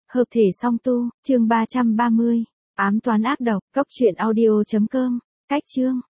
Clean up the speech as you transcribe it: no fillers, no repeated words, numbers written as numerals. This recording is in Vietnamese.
Hợp thể song tu, chương 330. Ám toán ác độc, cốc truyện audio.com. Cách chương.